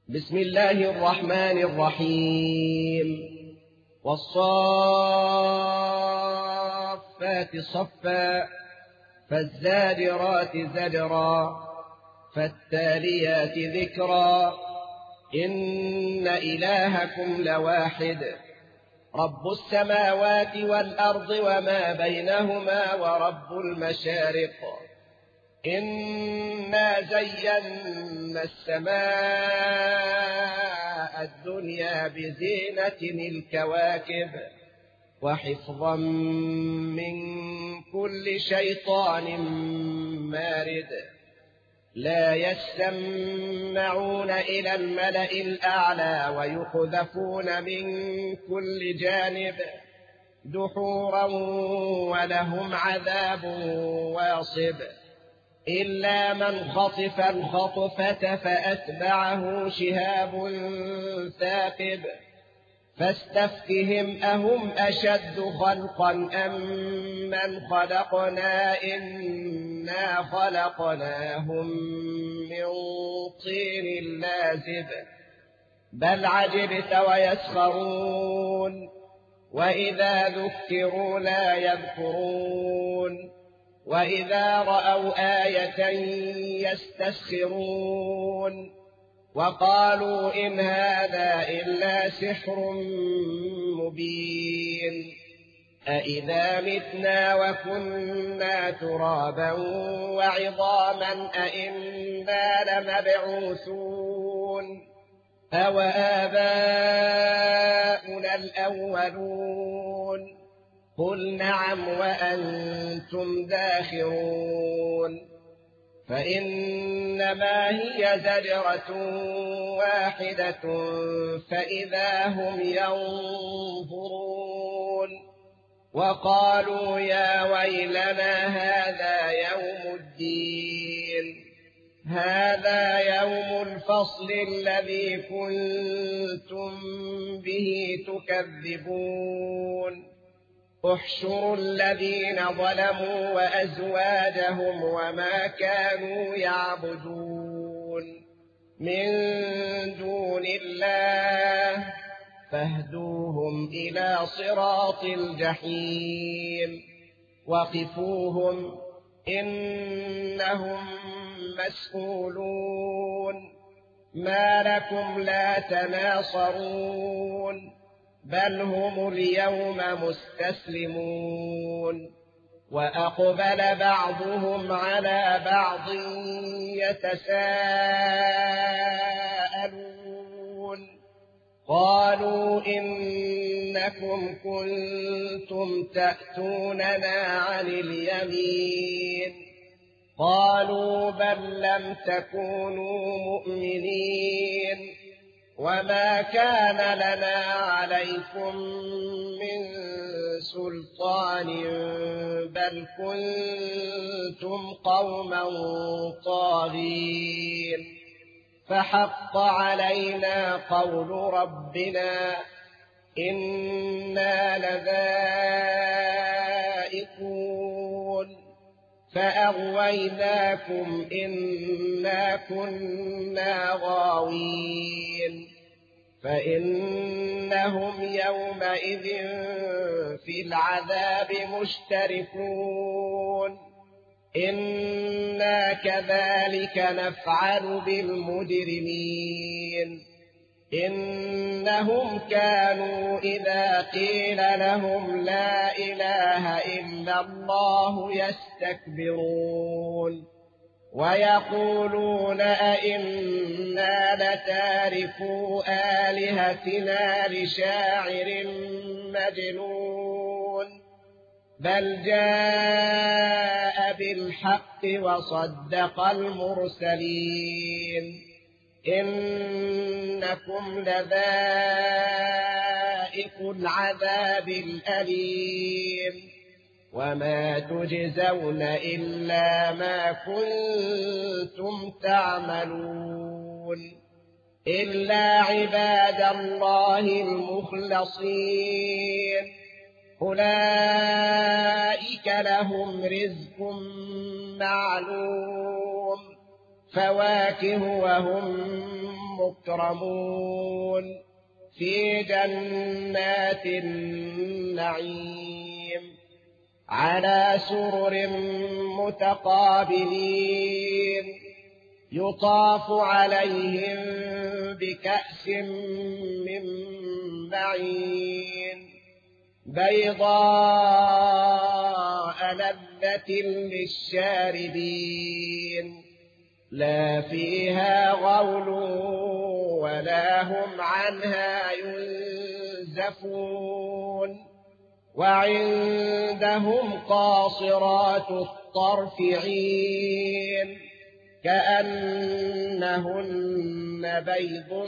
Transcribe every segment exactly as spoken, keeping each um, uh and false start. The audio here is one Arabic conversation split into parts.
بسم الله الرحمن الرحيم والصافات صفا فالزاجرات زجرا فالتاليات ذكرا إن إلهكم لواحد رب السماوات والأرض وما بينهما ورب المشارق إنا زينا السماء الدنيا بزينة الكواكب وحفظا من كل شيطان مارد لا يسمعون إلى الملأ الأعلى ويقذفون من كل جانب دحورا ولهم عذاب واصب إلا من خطف الخطفة فأتبعه شهاب ثاقب فاستفتهم أهم أشد خلقا أم من خلقنا إنا خلقناهم من طين لازب بل عجبت ويسخرون وإذا ذكروا لا يذكرون وإذا رأوا آية يستسخرون وقالوا إن هذا إلا سحر مبين أإذا متنا وكنا ترابا وعظاما أإنا لمبعوثون أو آباؤنا الأولون قل نعم وأنتم داخرون فإنما هي زجرة واحدة فإذا هم ينظرون وقالوا يا ويلنا هذا يوم الدين هذا يوم الفصل الذي كنتم به تكذبون احشروا الذين ظلموا وأزواجهم وما كانوا يعبدون من دون الله فاهدوهم إلى صراط الجحيم وقفوهم إنهم مسؤولون ما لكم لا تناصرون بل هم اليوم مستسلمون وأقبل بعضهم على بعض يتساءلون قالوا إنكم كنتم تأتوننا عن اليمين قالوا بل لم تكونوا مؤمنين وما كان لنا عليكم من سلطان بل كنتم قوما طاغين فحق علينا قول ربنا إنا لذائقون فأغويناكم إنا كنا غاوين فإنهم يومئذ في العذاب مشتركون إنا كذلك نفعل بالمجرمين إنهم كانوا إذا قيل لهم لا إله إلا الله يستكبرون ويقولون أئنا لتاركو آلهتنا لشاعر مجنون بل جاء بالحق وصدق المرسلين إنكم لذائق العذاب الأليم وما تجزون إلا ما كنتم تعملون إلا عباد الله المخلصين أولئك لهم رزق معلوم فواكه وهم مكرمون في جنات النعيم على سرر متقابلين يطاف عليهم بكأس من معين بيضاء لذة للشاربين لا فيها غول ولا هم عنها ينزفون وعندهم قاصرات الطرف عين كأنهن بيض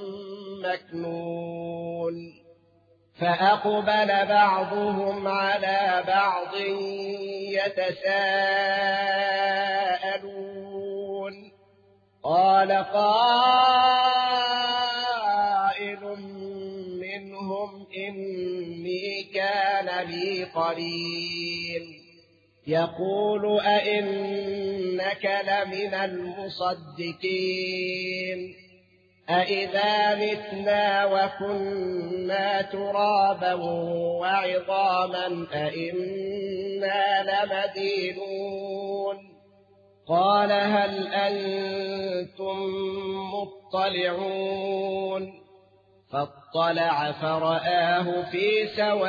مكنون فأقبل بعضهم على بعض يتساءلون قال قائل منهم إني كان لي قرين يقول أئنك لمن المصدقين أئذا متنا وكنا ترابا وعظاما أئنا لمدينون قال هل أنتم مطلعون فاطلع فرآه في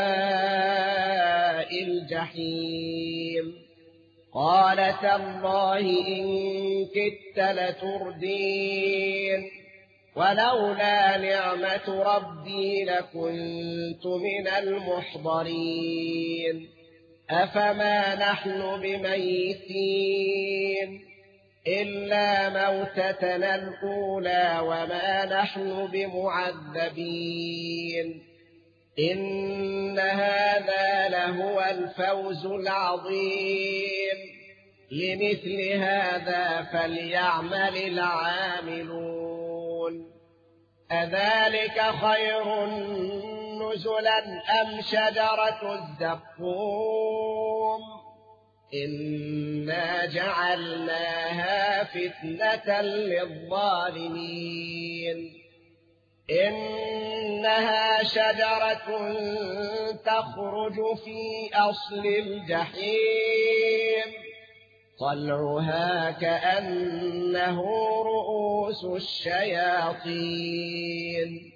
سواء الجحيم قال تالله إن كدت لتردين ولولا نعمة ربي لكنت من المحضرين أفما نحن بميتين إلا موتتنا الأولى وما نحن بمعذبين إن هذا لهو الفوز العظيم لمثل هذا فليعمل العاملون أذلك خير نزلا أم شجرة الزقوم إنا جعلناها فتنة للظالمين إنها شجرة تخرج في أصل الجحيم طلعها كأنه رؤوس الشياطين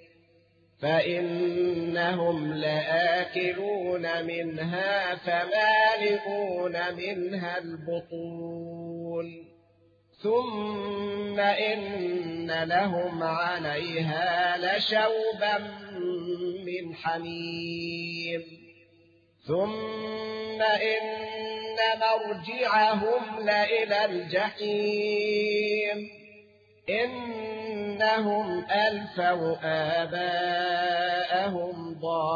فإنهم لآكلون منها فمالئون منها البطون ثم إن لهم عليها لشوبا من حميم ثم إن مرجعهم لإلى الجحيم إنهم ألفوا آباءهم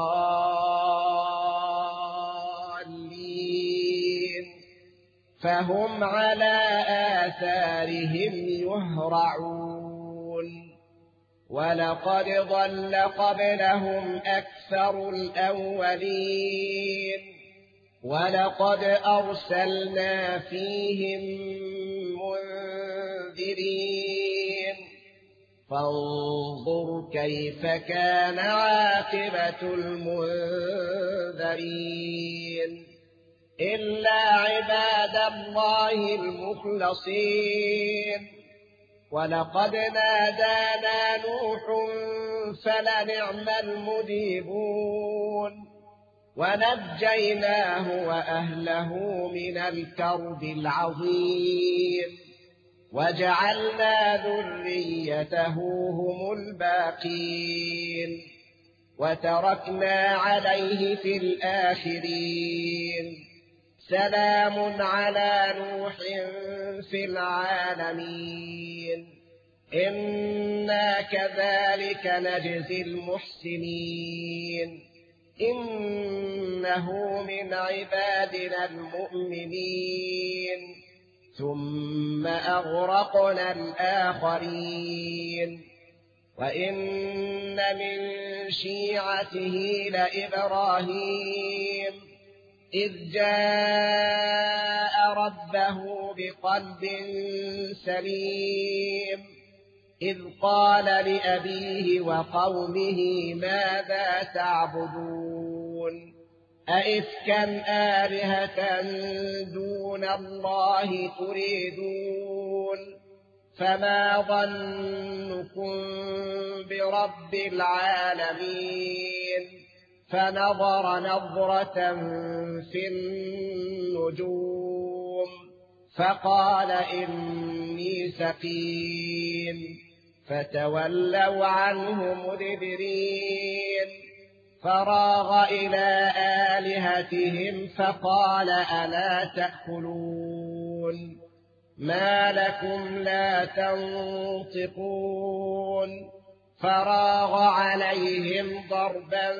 ضالين فهم على آثارهم يهرعون ولقد ضل قبلهم أكثر الأولين ولقد أرسلنا فيهم منذرين فانظر كيف كان عاقبة المنذرين إلا عباد الله المخلصين ولقد نادانا نوح فلنعم المجيبون ونجيناه وأهله من الكرب العظيم وجعلنا ذريته هم الباقين وتركنا عليه في الآخرين سلام على نوح في العالمين إنا كذلك نجزي المحسنين إنه من عبادنا المؤمنين ثم أغرقنا الآخرين وإن من شيعته لإبراهيم إذ جاء ربه بقلب سليم إذ قال لأبيه وقومه ماذا تعبدون أئفكا آلهة دون الله تريدون فما ظنكم برب العالمين فنظر نظرة في النجوم فقال إني سقيم فتولوا عنه مدبرين فراغ إلى آلهتهم فقال ألا تأكلون ما لكم لا تنطقون فراغ عليهم ضربا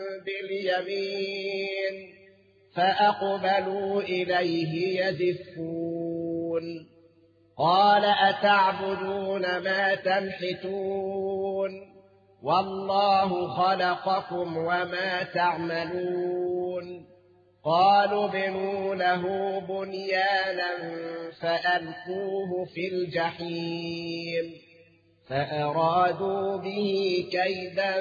باليمين فأقبلوا إليه يزفون قال أتعبدون ما تنحتون والله خلقكم وما تعملون قالوا ابنوا له بنيانا فألقوه في الجحيم فأرادوا به كيدا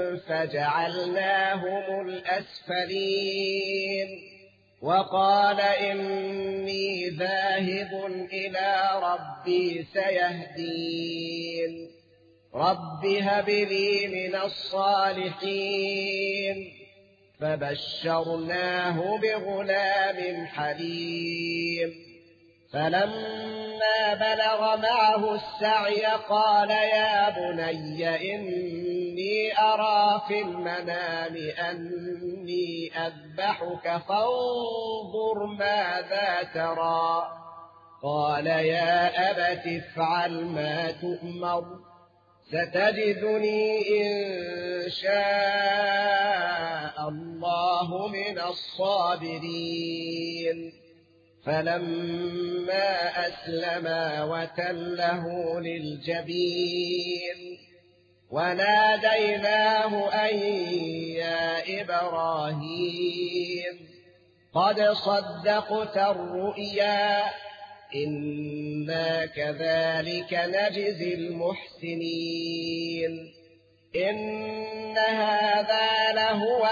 فجعلناهم الأسفلين وقال إني ذاهب إلى ربي سيهدين رب هب لي من الصالحين فبشرناه بغلام حليم فلما بلغ معه السعي قال يا بني إني أرى في المنام أني أذبحك فانظر ماذا ترى قال يا أبت افعل ما تؤمر ستجدني إن شاء الله من الصابرين فلما أسلما وتله للجبين وناديناه أن يا إبراهيم قد صدقت الرؤيا إنا كذلك نجزي المحسنين إن هذا لهو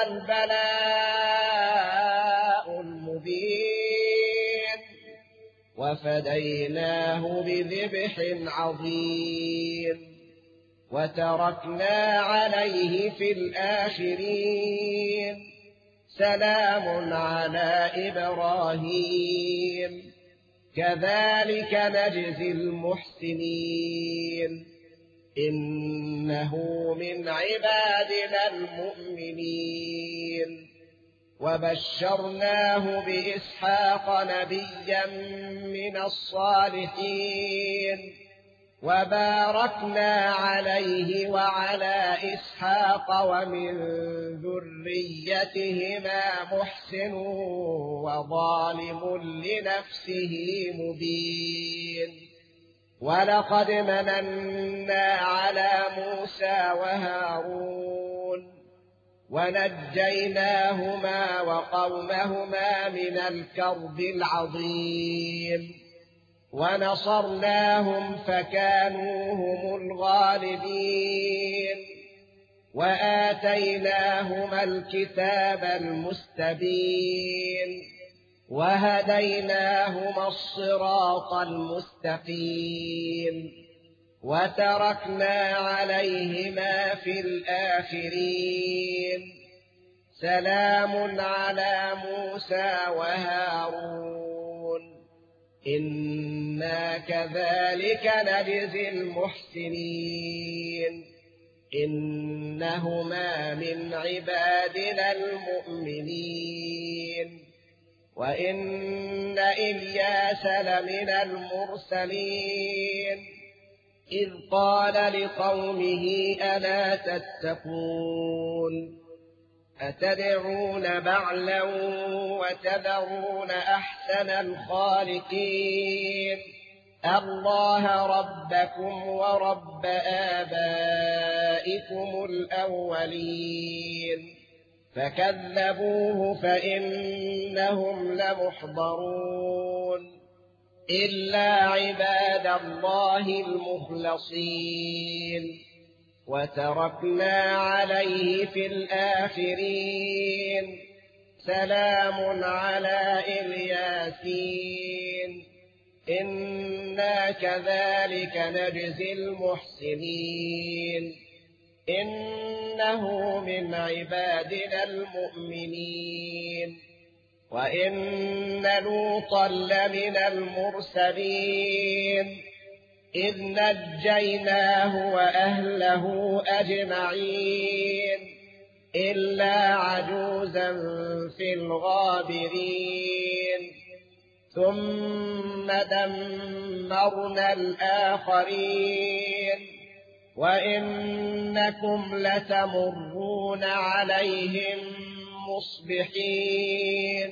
البلاء المبين وفديناه بذبح عظيم وتركنا عليه في الآخرين سلام على إبراهيم كذلك نجزي المحسنين إنه من عبادنا المؤمنين وبشرناه بإسحاق نبيا من الصالحين وباركنا عليه وعلى إسحاق ومن ذريتهما محسن وظالم لنفسه مبين ولقد مننا على موسى وهارون ونجيناهما وقومهما من الكرب العظيم ونصرناهم فكانوا هم الغالبين وآتيناهما الكتاب المستبين وهديناهما الصراط المستقيم وتركنا عليهما في الآخرين سلام على موسى وهارون إنا كذلك نجزي المحسنين إنهما من عبادنا المؤمنين وإن إلياس لمن المرسلين إذ قال لقومه ألا تتقون أتدعون بعلا وتذرون أحسن الخالقين الله ربكم ورب آبائكم الأولين فكذبوه فإنهم لمحضرون إلا عباد الله المخلصين وتركنا عليه في الآخرين سلام على الياسين إنا كذلك نجزي المحسنين إنه من عبادنا المؤمنين وإن لوطا لمن المرسلين إذ نجيناه وأهله أجمعين إلا عجوزا في الغابرين ثم دمرنا الآخرين وإنكم لتمرون عليهم مصبحين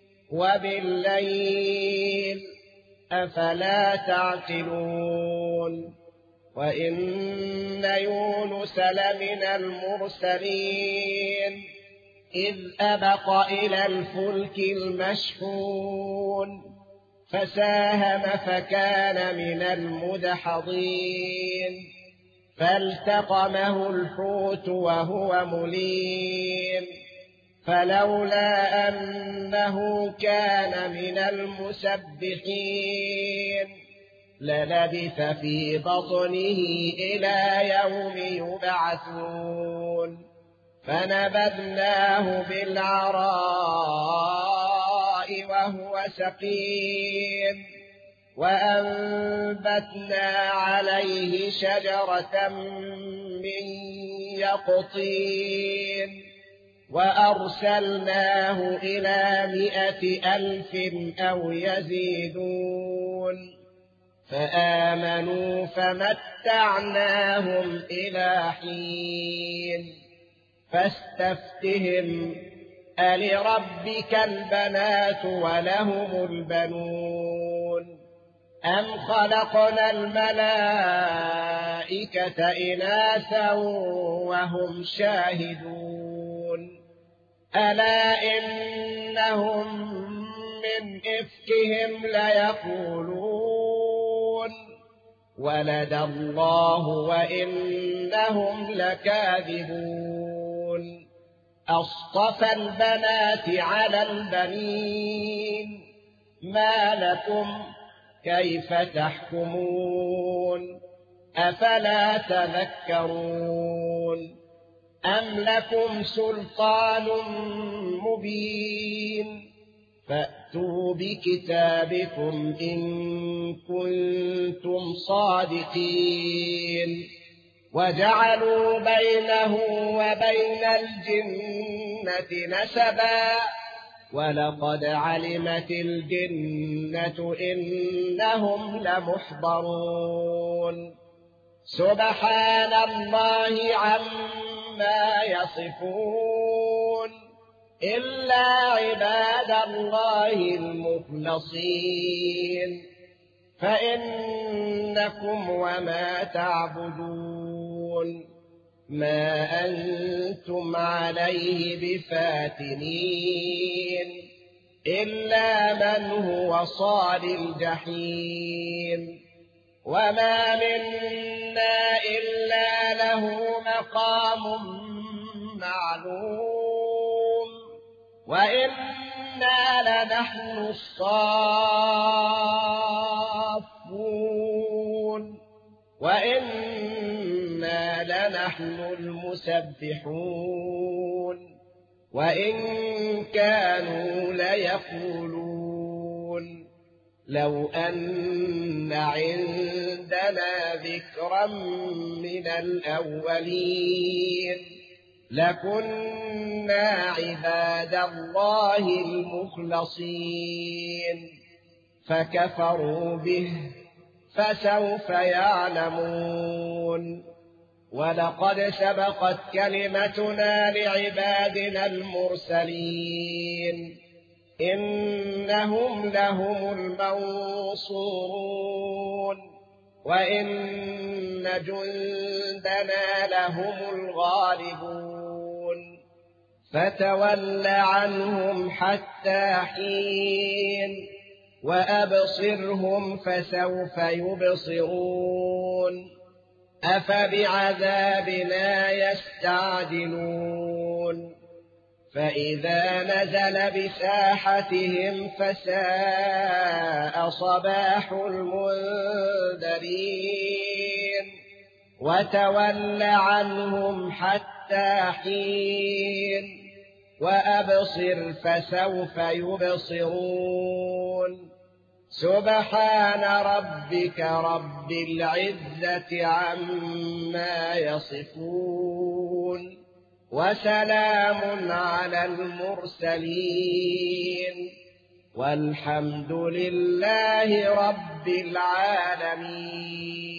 وبالليل أفلا تعقلون وإن يونس لمن المرسلين إذ أبق إلى الفلك المشحون فساهم فكان من المدحضين فالتقمه الحوت وهو مليم فلولا أنه كان من المسبحين للبث في بطنه إلى يوم يبعثون فنبذناه بالعراء وهو سقيم وأنبتنا عليه شجرة من يقطين وأرسلناه إلى مائة ألف أو يزيدون فآمنوا فمتعناهم إلى حين فاستفتهم ألربك البنات ولهم البنون أم خلقنا الملائكة إناثا وهم شاهدون ألا إنهم من إفكهم ليقولون ولد الله وإنهم لكاذبون أصطفى البنات على البنين ما لكم كيف تحكمون أفلا تذكرون أم لكم سلطان مبين فأتوا بكتابكم إن كنتم صادقين وجعلوا بينه وبين الجنة نسبا ولقد علمت الجنة إنهم لمحضرون سبحان الله عما يصفون إلا عباد الله المخلصين فإنكم وما تعبدون ما أنتم عليه بفاتنين إلا من هو صال الجحيم وما منا إلا له مقام معلوم وإنا لنحن الصافون وإنا لنحن المسبحون وإن كانوا ليقولون لو أن عندنا ذكرا من الأولين لكنا عباد الله المخلصين فكفروا به فسوف يعلمون ولقد سبقت كلمتنا لعبادنا المرسلين إنهم لهم المنصورون وإن جندنا لهم الغالبون فتول عنهم حتى حين وأبصرهم فسوف يبصرون أفبعذابنا يستعجلون فإذا نزل بساحتهم فساء صباح المنذرين وتول عنهم حتى حين وأبصر فسوف يبصرون سبحان ربك رب العزة عما يصفون وسلام على المرسلين والحمد لله رب العالمين.